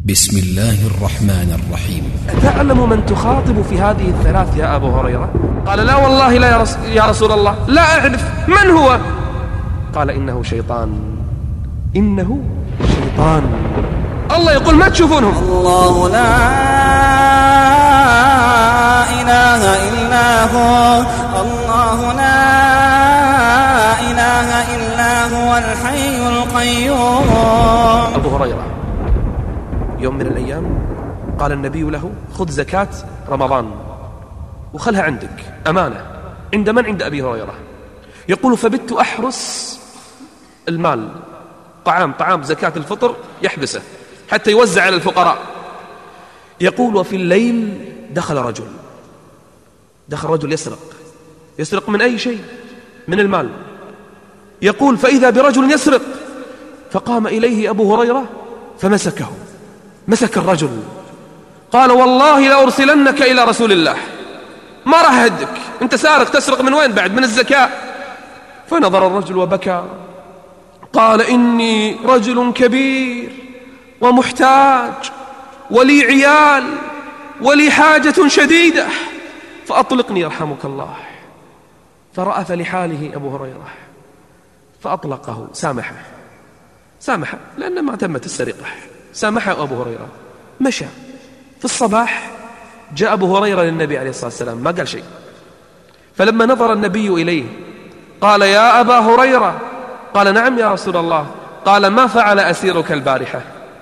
بسم الله الرحمن الرحيم. أتعلم من تخاطب في هذه الثلاث يا أبو هريرة؟ قال لا والله لا يا رسول الله، لا أعرف. من هو؟ قال إنه شيطان. إنه شيطان. الله يقول ما تشوفونهم. الله لا إله إلا هو، الله لا إله إلا هو الحي القيوم. أبو هريرة يوم من الأيام قال النبي له خذ زكاة رمضان وخلها عندك أمانة. عند من؟ عند أبي هريرة. يقول فبت أحرس المال، طعام زكاة الفطر يحبسه حتى يوزع على الفقراء. يقول وفي الليل دخل رجل يسرق من أي شيء؟ من المال. يقول فإذا برجل يسرق، فقام إليه أبو هريرة فمسكه، مسك الرجل. قال والله لأرسلنك إلى رسول الله، ما راح أهدك، أنت سارق تسرق من وين بعد؟ من الزكاة. فنظر الرجل وبكى، قال إني رجل كبير ومحتاج ولي عيال ولي حاجة شديدة فأطلقني يرحمك الله. فرأف لحاله أبو هريرة فأطلقه، سامحه لأن ما تمت السرقة، سامحه أبو هريرة. مشى. في الصباح جاء أبو هريرة للنبي عليه الصلاة والسلام، ما قال شيء. فلما نظر النبي إليه قال يا أبا هريرة. قال نعم يا رسول الله. قال ما فعل أسيرك البارحة؟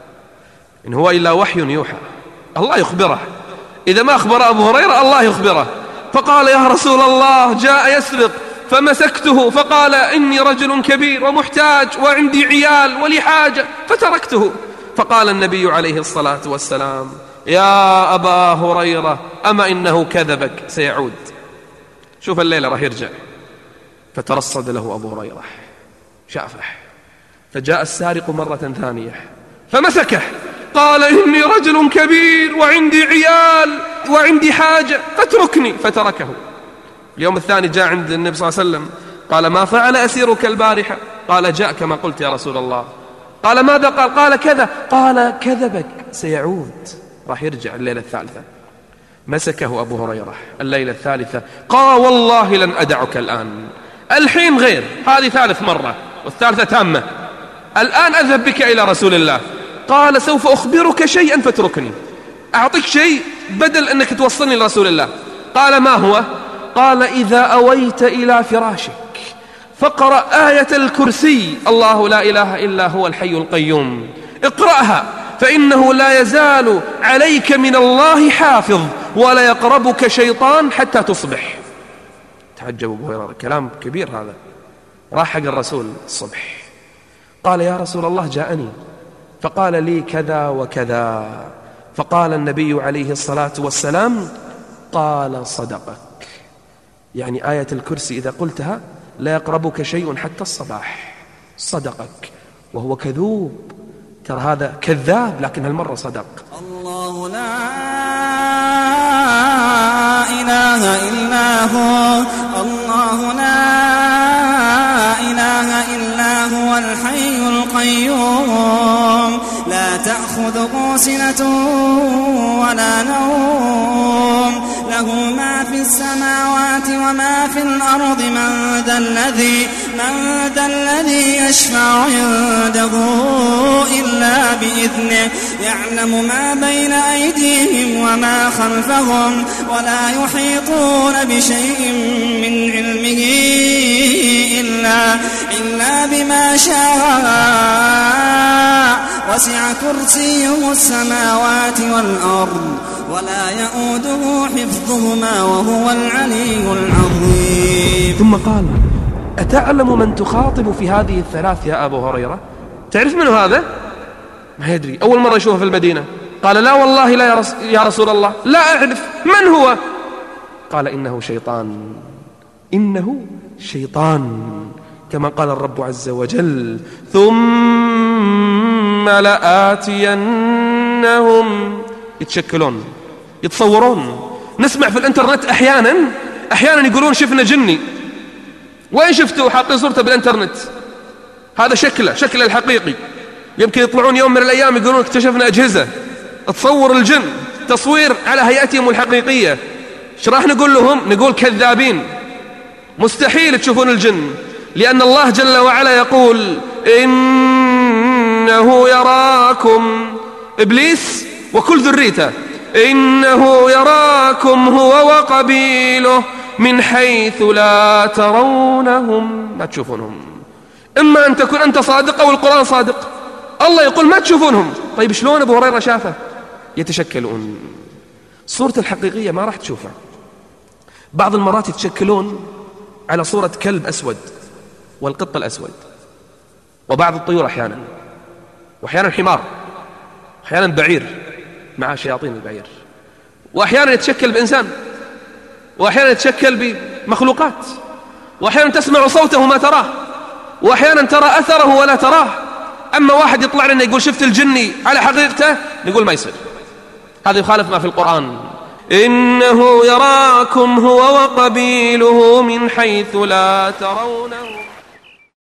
إن هو إلا وحي يوحى، الله يخبره. إذا ما أخبر أبو هريرة الله يخبره. فقال يا رسول الله جاء يسرق فمسكته، فقال إني رجل كبير ومحتاج وعندي عيال ولي حاجة فتركته. فقال النبي عليه الصلاة والسلام يا أبا هريرة أما إنه كذبك سيعود، شوف الليلة راح يرجع. فترصد له أبو هريرة شافه. فجاء السارق مرة ثانية فمسكه، قال إني رجل كبير وعندي عيال وعندي حاجة فتركني، فتركه. اليوم الثاني جاء عند النبي صلى الله عليه وسلم قال ما فعل أسيرك البارحة؟ قال جاء كما قلت يا رسول الله. قال ماذا قال؟ قال كذا. قال كذبك سيعود، راح يرجع الليلة الثالثة. مسكه أبو هريرة الليلة الثالثة، قال والله لن أدعك الآن، الحين غير، هذه ثالث مرة والثالثة تامة، الآن أذهب بك إلى رسول الله. قال سوف أخبرك شيئا فتركني، أعطيك شيء بدل أنك توصلني لرسول الله. قال ما هو؟ قال إذا أويت إلى فراشك فاقرأ آية الكرسي الله لا إله إلا هو الحي القيوم، اقرأها فإنه لا يزال عليك من الله حافظ ولا يقربك شيطان حتى تصبح. تعجب أبو هريرة، كلام كبير هذا. راح حق الرسول الصبح قال يا رسول الله جاءني فقال لي كذا وكذا. فقال النبي عليه الصلاة والسلام قال صدقك، يعني آية الكرسي إذا قلتها لا يقربك شيء حتى الصباح، صدقك. وهو كذوب، ترى هذا كذاب، لكن هالمرة صدق. الله لا إله إلا هو، الله لا إله إلا هو الحي القيوم، لا تأخذه سنة ولا نوم، له ما في السماوات وما في الأرض، من ذا الذي يشفع عنده إلا بإذنه، يعلم ما بين أيديهم وما خلفهم، ولا يحيطون بشيء من علمه إلا بما شاء، وسع كرسيه السماوات والأرض ولا يؤوده حفظهما وهو العلي العظيم. ثم قال أتعلم من تخاطب في هذه الثلاث يا أبو هريرة؟ تعرف منه هذا؟ ما يدري، أول مرة يشوفه في المدينة. قال لا والله لا يا رسول الله، لا أعرف. من هو؟ قال إنه شيطان، إنه شيطان كما قال الرب عز وجل ثم لآتينهم. يتشكلون، يتصورون. نسمع في الانترنت أحيانا يقولون شفنا جني. وين شفتوا؟ حاطين صورته بالانترنت، هذا شكله الحقيقي. يمكن يطلعون يوم من الأيام يقولون اكتشفنا أجهزة تصور الجن تصوير على هيئتهم الحقيقية، ايش راح نقول لهم؟ نقول كذابين، مستحيل تشوفون الجن، لأن الله جل وعلا يقول إنه يراكم إبليس وكل ذريته، إنه يراكم هو وقبيله من حيث لا ترونهم، ما تشوفونهم. إما أن تكون أنت صادق أو القرآن صادق. الله يقول ما تشوفونهم. طيب شلون أبو هريرة شافه؟ يتشكلون. صورة الحقيقية ما راح تشوفها. بعض المرات يتشكلون على صورة كلب أسود والقط الأسود، وبعض الطيور أحيانا، وأحيانا حمار، أحيانا بعير مع شياطين البعير، وأحيانا يتشكل بإنسان، وأحيانا يتشكل بمخلوقات، وأحيانا تسمع صوته ما تراه، وأحيانا ترى أثره ولا تراه. أما واحد يطلع لنا يقول شفت الجني على حقيقته، نقول ما يصير، هذا يخالف ما في القرآن. إنه يراكم هو وقبيله من حيث لا ترونهم.